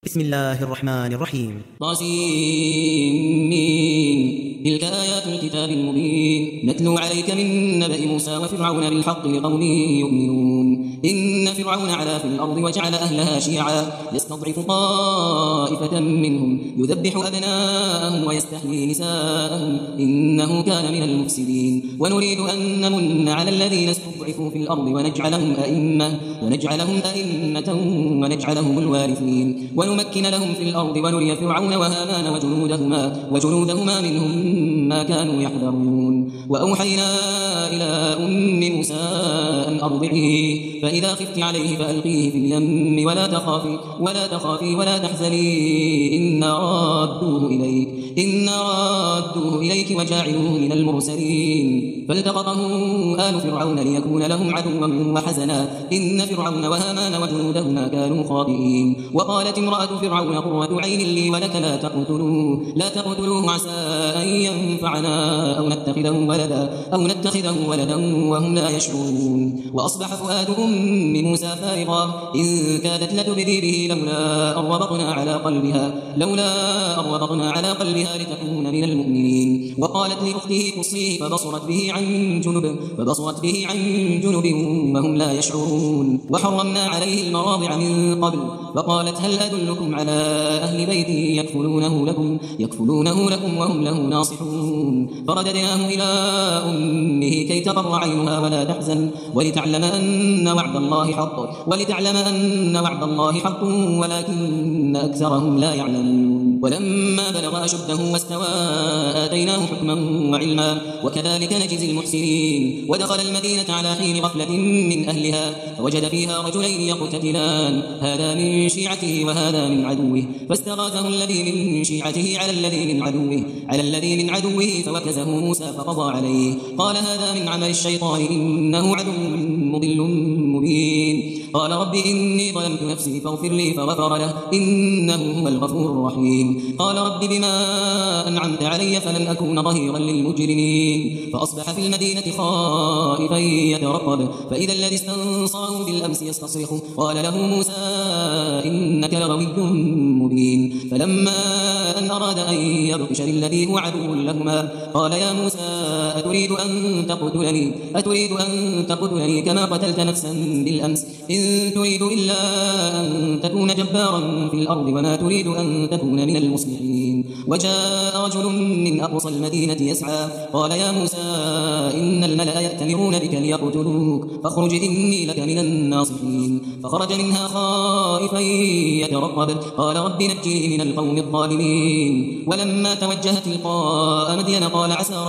بسم الله الرحمن الرحيم. طاسين. تلك آيات الكتاب المبين نتلو عليك من نبأ موسى وفرعون بالحق لقوم يؤمنون. إن فرعون علا في الأرض وجعل أهلها شيعا يستضعف طائفة منهم يذبح أبناءهم ويستحيي نساءهم إنه كان من المفسدين. ونريد أن نمن على الذين استضعفوا في الأرض ونجعلهم أئمة ونجعلهم الوارثين ونمكن لهم في الأرض ونري فرعون وهامان وجنودهما منهم ما كانوا يحذرون. وأوحينا إلى أم موسى أن أرضعيه فإذا خفت عليه فألقيه في اليم ولا تخافي ولا تحزني إنا رادوه إليك وجاعلوه من المرسلين. فالتقطه آل فرعون ليكون لهم عدوا وحزنا إن فرعون وهامان وجنودهما كانوا خاطئين. وقالت امرأة فرعون قرة عين لي ولك لا تقتلوه عسى أن ينفعنا أو نتخذه ولدا وهم لا يشعرون. وأصبح فؤاد أم موسى فارغا إن كادت لتبدي به لولا أن ربطنا على قلبها لتكون من المؤمنين. وقالت لأخته قصيه فبصرت به عن جنب وهم لا يشعرون. وحرمنا عليه المراضع من قبل فقالت هل أدلكم على أهل بيت يكفلونه لكم وهم له ناصحون. فرددناه إلى أمه كي تقر عينها ولا تحزن ولتعلم أن وعد الله حق ولكن أكثرهم لا يعلمون. ولما بلغ أشده واستوى آتيناه حكما وعلما وكذلك نجزي المحسنين. ودخل المدينة على حين غفلة من أهلها فوجد فيها رجلين يقتتلان هذا من شيعته وهذا من عدوه فاستغاثه الذي من شيعته على الذي من عدوه فوكزه موسى فقضى عليه قال هذا من عمل الشيطان إنه عدو مضل مبين. قال رب إني ظلمت نفسي فاغفر لي فغفر له إنه هو الغفور الرحيم. قال رب بما أنعمت علي فلن أكون ظهيرا للمجرمين. فأصبح في المدينة خائفا يترقب فإذا الذي استنصره بالأمس يستصرخه قال له موسى إنك لغوي مبين. فلما أن أراد أن يبطش بالذي هو عدو لهما قال يا موسى أتريد أن تقتلني كما قتلت نفسا بالأمس إن تريد إلا أن تكون جبارا في الأرض وما تريد أن تكون من المصلحين. وجاء رجل من أقصى المدينة يسعى قال يا موسى إن الملأ يأتمرون بك ليقتلوك فاخرج إني لك من الناصحين. فخرج منها خائفا يترقب قال رب نجني من القوم الظالمين. ولما توجه تلقاء مدين قال عسى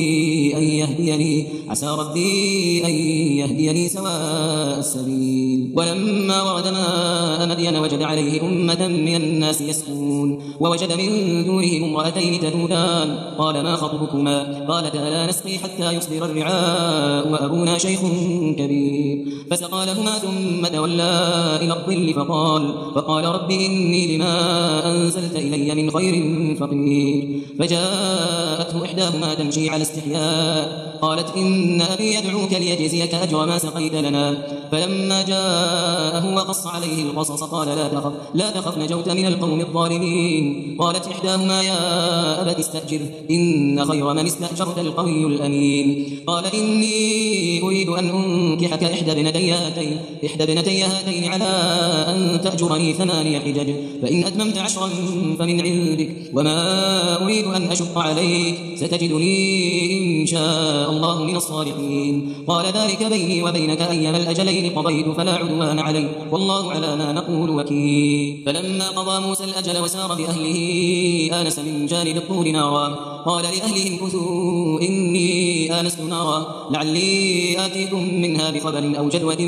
ربي أن يهديني سواء السبيل. ولما ورد ماء مدين وجد عليه أمة من الناس يسقون ووجد من دونهم امرأتين تذودان قال ما خطبكما قالتا لا نسقي حتى يصدر الرعاء وأبونا شيخ كبير. فسقى لهما ثم تولى إلى الظل فقال رب إني لما أنزلت إلي من خير فقير. فجاءته إحداهما تمشي على استحياء قالت إن أبي يدعوك ليجزيك أجر ما سقيت لنا. فلما جاءه وقص عليه القصص قال لا تخف نجوت من القوم الظالمين. قالت إحداهما يا أبت استأجر إن خير من استأجرت القوي الأمين. قال إني أريد أن أنكحك إحدى ابنتي هاتين على أن تأجرني 8 حجج فإن أتممت 10 فمن عندك وما أريد أن أشق عليك ستجدني إن شاء الله من الصالحين. قال ذلك بيني وبينك أيما الأجلين قضيت فلا عدوان علي والله على ما نقول وكيل. فلما قضى موسى الأجل وسار بأهله آنس من جانب الطور نارا قال لأهلهم كثوا إني آنست نارا لعلي آتيكم منها بخبر أو جدوة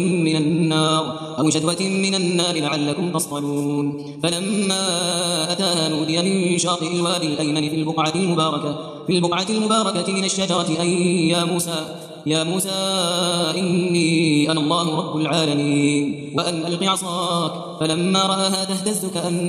من النار لعلكم تصطلون. فلما أتاها نودي من شاطئ الوادي الأيمن في البقعة المباركة من الشجرة أي يا موسى إني أنا الله رب العالمين وأن ألق عصاك فلما رآها تهتز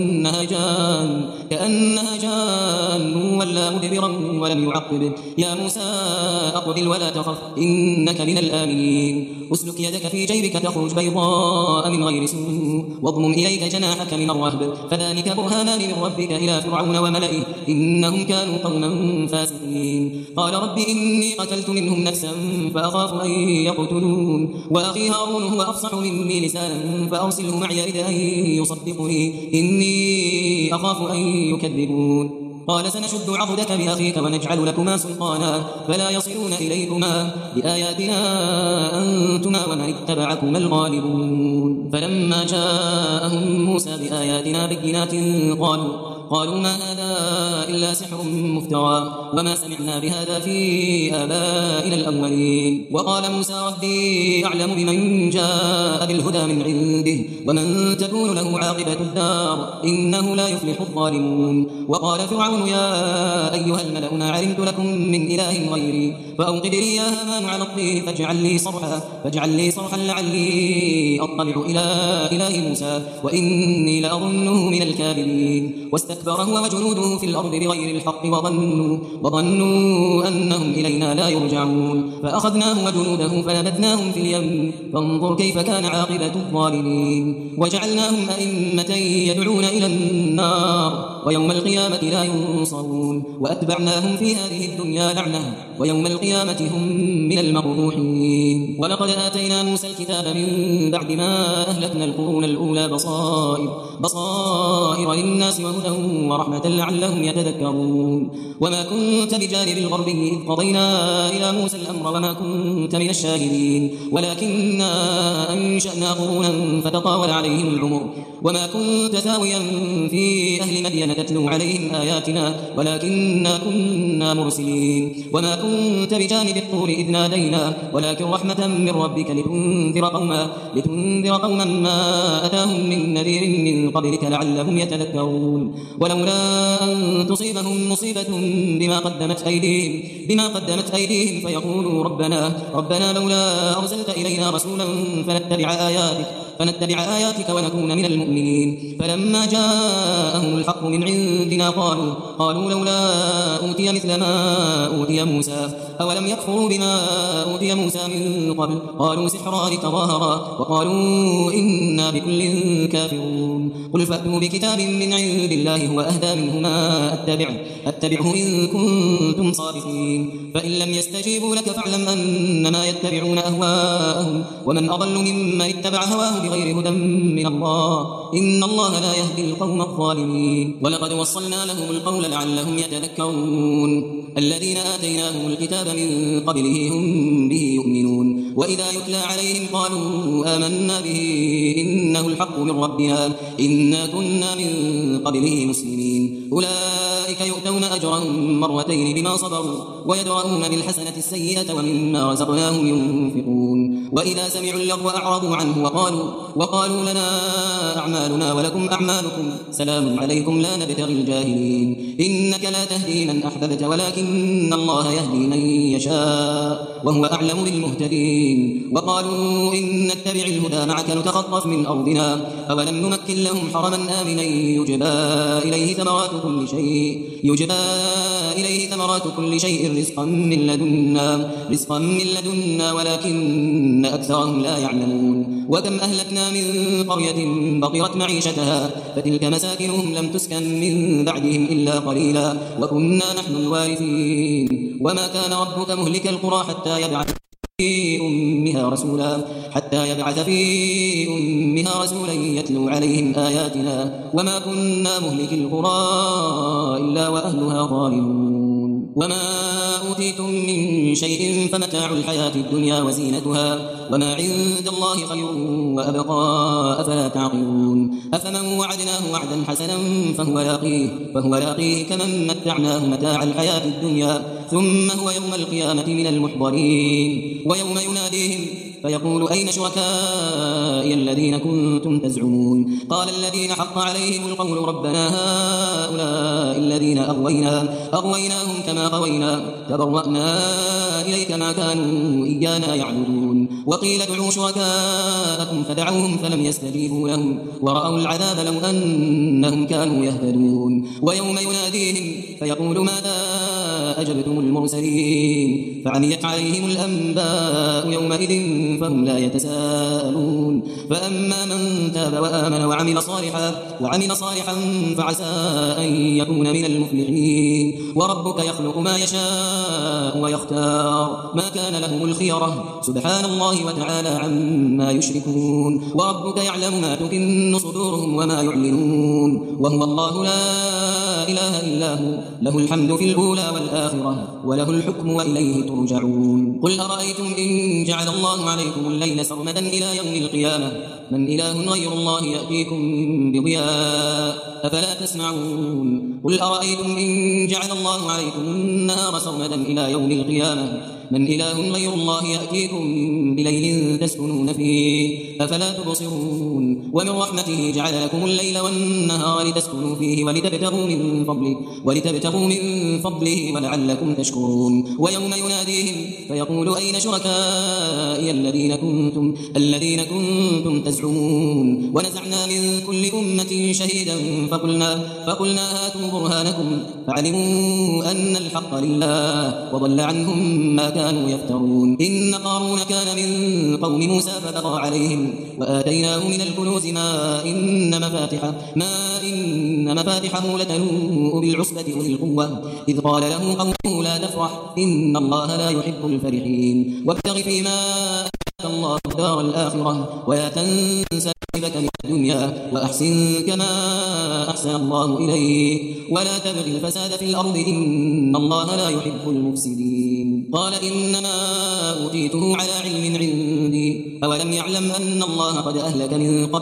كأنها جان ولا مدبرا ولم يعقب يا موسى أقبل ولا تخف إنك من الآمنين أسلك يدك في جيبك تخرج بيضاء من غير سوء واضمم إليك جناحك من الرهب فذلك برهانان من ربك إلى فرعون وملئه إنهم كانوا قوما فاسقين قال رب إني قتلت منهم نفسا فأخاف أن يقتلون وأخي هارون هو أفصح مني لسانا فأرسله معي رد أن يصدقني إني أخاف أن يكذبون قال سنشد عضدك بأخيك ونجعل لكما سلطانا فلا يصلون إليكما بآياتنا أنتما ومن اتبعكما الغالبون فلما جاءهم موسى بآياتنا بينات قالوا ما هذا إلا سحر مفترى وما سمعنا بهذا في آبائنا الأولين وقال موسى ربي أعلم بمن جاء بالهدى من عنده ومن تكون له عاقبة الدار إنه لا يفلح الظالمون وقال فرعون يا أيها الملأ ما علمت لكم من إله غيري فأوقد لي يا هامان على الطين فاجعل لي صرحا لعلي أطلع إلى إله موسى وإني لأظنه من الكاذبين واستكبر هو وجنوده في الأرض بغير الحق وظنوا أنهم إلينا لا يرجعون فأخذناه وجنوده فنبذناهم في اليم فانظر كيف كان عاقبة الظالمين وجعلناهم أئمة يدعون إلى النار ويوم القيامة لا ينصرون وأتبعناهم في هذه الدنيا لعنة ويوم القيامة هم من المقبوحين ولقد آتينا موسى الكتاب من بعد ما أهلكنا القرون الأولى بصائر للناس وهدى ورحمة لعلهم يتذكرون وما كنت بجانب الغربي إذ قضينا إلى موسى الأمر وما كنت من الشاهدين ولكننا أنشأنا قرونا فتطاول عليهم العمر وما كنت ثاويا في أهل مدين تتلو عليهم آياتنا ولكننا كنا مرسلين وما كنت بجانب الطور إذ نادينا ولكن رحمة من ربك لتنذر قوما ما أتاهم من نذير من قبلك لعلهم يتذكرون ولولا أن تصيبهم مصيبة بما قدمت أيديهم فيقولوا ربنا لولا أرسلت إلينا رسولا فنتبع آياتك ونكون من المؤمنين فلما جاءهم الحق من عندنا قالوا لولا أوتي مثل ما أوتي موسى أولم يكفروا بما أوتي موسى من قبل قالوا سحران تظاهرا وقالوا إنا بكل كافرون قل فأتوا بكتاب من عند الله هو أهدى منهما أتبعه إن كنتم صادقين فإن لم يستجيبوا لك فاعلم أنما يتبعون أهواءهم ومن أضل ممن اتبع هواه بغير هدى من الله إن الله لا يهدي القوم الظالمين ولقد وصلنا لهم القول لعلهم يتذكرون الذين آتيناهم الكتاب من قبله هم به يؤمنون وإذا يتلى عليهم قالوا آمنا به إنه الحق من ربنا إنا كنا من قبله مسلمين أولئك يؤتون أجرهم مرتين بما صبروا ويدرؤون بالحسنة السيئة ومما رزقناهم ينفقون وإذا سمعوا اللغو أعرضوا عنه وقالوا لنا أعمالنا ولكم أعمالكم سلام عليكم لا نبتغي الجاهلين إنك لا تهدي من أحببت ولكن الله يهدي من يشاء وهو أعلم بالمهتدين وقالوا إن نتبع الهدى معك نتخطف من أرضنا أولم نمكن لهم حرما آمنا يجبى إليه ثمرات كل شيء رزقا من لدنا ولكن أكثرهم لا يعلمون وكم أهلكنا من قرية بطرت معيشتها فتلك مساكنهم لم تسكن من بعدهم إلا قليلا وكنا نحن الوارثين وما كان ربك مهلك القرى حتى يبعث في أمها رسولا يتلو عليهم آياتنا وما كنا مهلك القرى إلا وأهلها ظالمون وما أوتيتم من شيء فمتاع الحياة الدنيا وزينتها وما عند الله خير وأبقى أفلا تعقلون أفمن وعدناه وعدا حسنا فهو لاقيه كمن متعناه متاع الحياة الدنيا ثم هو يوم القيامة من المحضرين ويوم فيقول أين شركائي الذين كنتم تزعمون قال الذين حق عليهم القول ربنا هؤلاء الذين أغويناهم كما غوينا تبرأنا إليك ما كانوا إيانا يعبدون وقيل ادعوا شركاءكم فدعوهم فلم يستجيبوا لهم ورأوا العذاب لو أنهم كانوا يهتدون ويوم يناديهم فيقول ماذا أجبتم المرسلين فعميت عليهم الأنباء يومئذ فهم لا يتساءلون فأما من تاب وآمن وعمل صالحا فعسى أن يكون من المفلحين وربك يخلق ما يشاء ويختار ما كان لهم الخيرة سبحان الله وتعالى عما يشركون وربك يعلم ما تكن صدورهم وما يعلنون وهو الله لا إله إلا هو له الحمد في الأولى والآخرة وله الحكم وإليه ترجعون قل أرأيتم إن جعل الله عليكم الليل سرمدا إلى يوم القيامة من إله غير الله يأتيكم بضياء أفلا تسمعون قل أرأيتم إن جعل الله عليكم النهار سرمدا إلى يوم القيامة من إله غير الله يأتيكم بليل تسكنون فيه أفلا تبصرون ومن رحمته جعل لكم الليل والنهار لتسكنوا فيه ولتبتغوا من فضله ولعلكم تشكرون ويوم يناديهم فيقول أين شركائي الذين كنتم تزعمون ونزعنا من كل أمة شهيدا فقلنا هاتوا برهانكم فعلموا أن الحق لله وضل عنهم ما كانوا يفترون إن قارون كان من قوم موسى فبغى عليهم وآتيناه من الكنوز ما إن مفاتحه لتنوء بالعصبة أولي القوة إذ قال له قومه لا تفرح إن الله لا يحب الفرحين وابتغ فيما آتاك الله دار الآخرة ولا تنس نصيبك من الدنيا وأحسن كما أحسن الله إليك ولا تبغ الفساد في الأرض إن الله لا يحب المفسدين قال إنما أوتيته على علم عندي أولم يعلم أن الله قد أهلك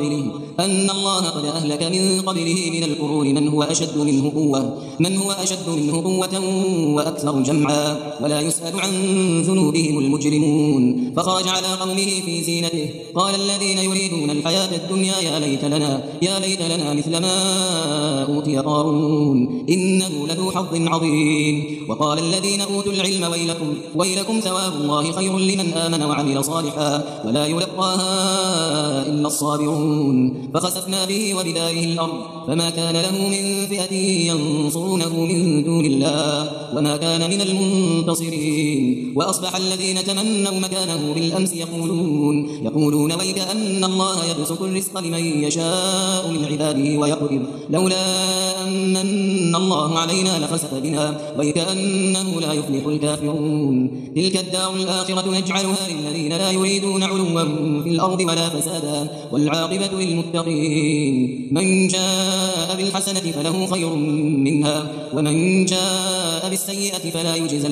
من قبله من القرون من هو أشد منه قوة وأكثر جمعا ولا يسأل عن ذنوبهم المجرمون فخرج على قومه في زينته قال الذين يريدون الحياة الدنيا يا ليت لنا مثل ما أوتي قارون إنه لذو حظ عظيم وقال الذين أوتوا العلم ويلكم ثواب الله خير لمن آمن وعمل صالحا ولا يلقاها إلا الصابرون فخسفنا به وبداره الأرض فما كان له من فئة ينصرونه من دون الله وما كان من المنتصرين وأصبح الذين تمنوا مكانه بالأمس يقولون ويك أن الله يبسط الرزق لمن يشاء من عباده ويقدر لولا أن الله علينا لخسف بنا ويكأنه لا يفلح الكافرون تلك الدار الآخرة نجعلها للذين لا يريدون علوا في الأرض ولا فسادا والعاقبة للمتقين من جاء بالحسنة فله خير منها ومن جاء بالسيئة فلا يجزى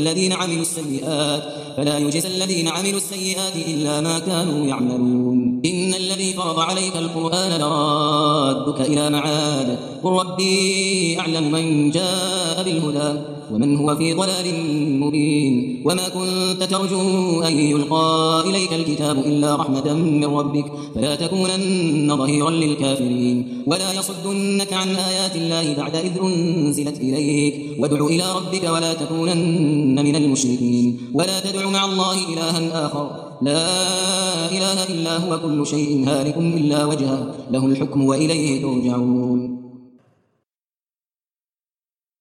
الذين عملوا السيئات إلا ما كانوا يعملون إن الذي فرض عليك القرآن لرادك إلى معاد قل ربي أعلم من جاء بالهدى ومن هو في ضلال مبين وما كنت ترجو أن يلقى إليك الكتاب إلا رحمة من ربك فلا تكونن ظهيرا للكافرين ولا يصدنك عن آيات الله بعد إذ أنزلت إليك وادع إلى ربك ولا تكونن من المشركين ولا تدع مع الله إلها آخر لا إله إلا هو كل شيء هالك إلا وجهه له الحكم وإليه ترجعون